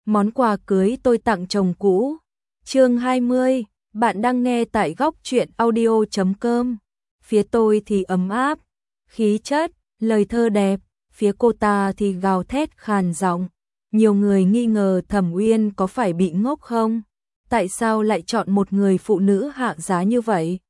Món quà cưới tôi tặng chồng cũ. Chương 20, bạn đang nghe tại góc truyện audio.com. Phía tôi thì ấm áp, khí chất, lời thơ đẹp, phía cô ta thì gào thét khàn giọng. Nhiều người nghi ngờ Thẩm Uyên có phải bị ngốc không? Tại sao lại chọn một người phụ nữ hạ giá như vậy?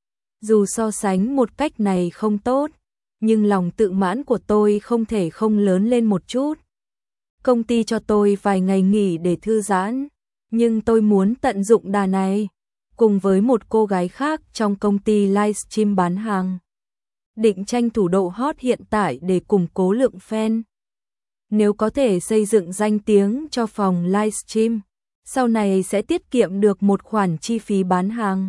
Dù so sánh một cách này không tốt, nhưng lòng tự mãn của tôi không thể không lớn lên một chút. Công ty cho tôi vài ngày nghỉ để thư giãn, nhưng tôi muốn tận dụng đà này, cùng với một cô gái khác trong công ty livestream bán hàng. Định tranh thủ độ hot hiện tại để củng cố lượng fan. Nếu có thể xây dựng danh tiếng cho phòng livestream, sau này sẽ tiết kiệm được một khoản chi phí bán hàng.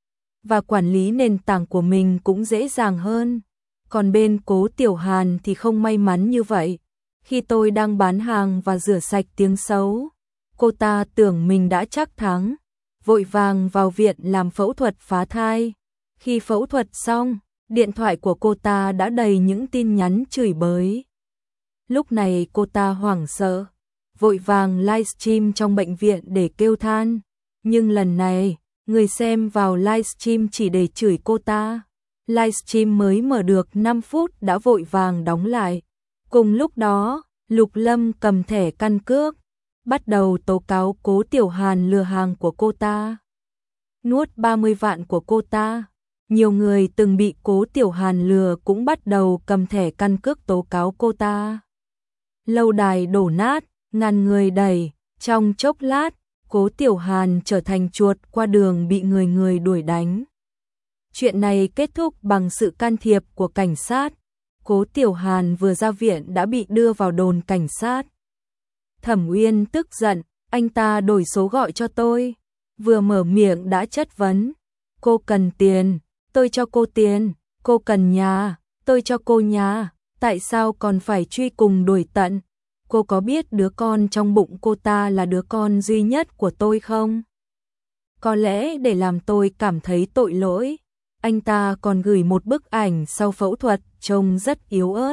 Và quản lý nền tảng của mình cũng dễ dàng hơn. Còn bên Cố Tiểu Hàn thì không may mắn như vậy. Khi tôi đang bán hàng và rửa sạch tiếng xấu, cô ta tưởng mình đã chắc thắng, vội vàng vào viện làm phẫu thuật phá thai. Khi phẫu thuật xong, điện thoại của cô ta đã đầy những tin nhắn chửi bới. Lúc này cô ta hoảng sợ, vội vàng livestream trong bệnh viện để kêu than. Nhưng lần này, người xem vào livestream chỉ để chửi cô ta. Livestream mới mở được 5 phút đã vội vàng đóng lại. Cùng lúc đó, Lục Lâm cầm thẻ căn cước, bắt đầu tố cáo Cố Tiểu Hàn lừa hàng của cô ta, nuốt 30 vạn của cô ta. Nhiều người từng bị Cố Tiểu Hàn lừa cũng bắt đầu cầm thẻ căn cước tố cáo cô ta. Lâu đài đổ nát, ngàn người đẩy, trong chốc lát, Cố Tiểu Hàn trở thành chuột qua đường bị người người đuổi đánh. Chuyện này kết thúc bằng sự can thiệp của cảnh sát. Cố Tiểu Hàn vừa ra viện đã bị đưa vào đồn cảnh sát. Thẩm Uyên tức giận, anh ta đổi số gọi cho tôi. Vừa mở miệng đã chất vấn. Cô cần tiền, tôi cho cô tiền. Cô cần nhà, tôi cho cô nhà. Tại sao còn phải truy cùng đuổi tận? Cô có biết đứa con trong bụng cô ta là đứa con duy nhất của tôi không? Có lẽ để làm tôi cảm thấy tội lỗi, anh ta còn gửi một bức ảnh sau phẫu thuật trông rất yếu ớt.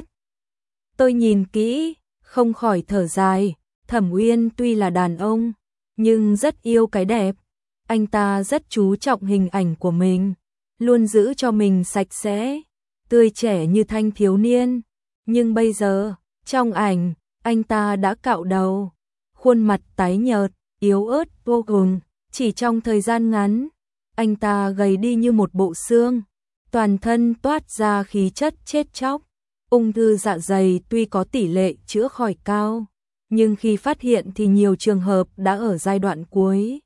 Tôi nhìn kỹ, không khỏi thở dài. Thẩm Uyên tuy là đàn ông, nhưng rất yêu cái đẹp. Anh ta rất chú trọng hình ảnh của mình, luôn giữ cho mình sạch sẽ, tươi trẻ như thanh thiếu niên. Nhưng bây giờ, trong ảnh, anh ta đã cạo đầu, khuôn mặt tái nhợt, yếu ớt vô cùng. Chỉ trong thời gian ngắn, anh ta gầy đi như một bộ xương, toàn thân toát ra khí chất chết chóc. Ung thư dạ dày tuy có tỷ lệ chữa khỏi cao, nhưng khi phát hiện thì nhiều trường hợp đã ở giai đoạn cuối.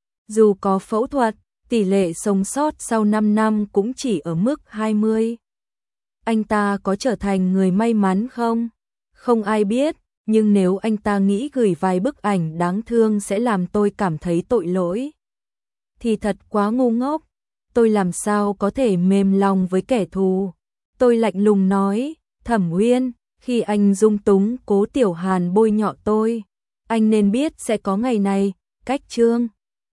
Dù có phẫu thuật, tỷ lệ sống sót sau 5 năm cũng chỉ ở mức 20. Anh ta có trở thành người may mắn không? Không ai biết, nhưng nếu anh ta nghĩ gửi vài bức ảnh đáng thương sẽ làm tôi cảm thấy tội lỗi, thì thật quá ngu ngốc. Tôi làm sao có thể mềm lòng với kẻ thù? Tôi lạnh lùng nói, Thẩm Uyên, khi anh dung túng Cố Tiểu Hàn bôi nhọ tôi, anh nên biết sẽ có ngày này. Cách chương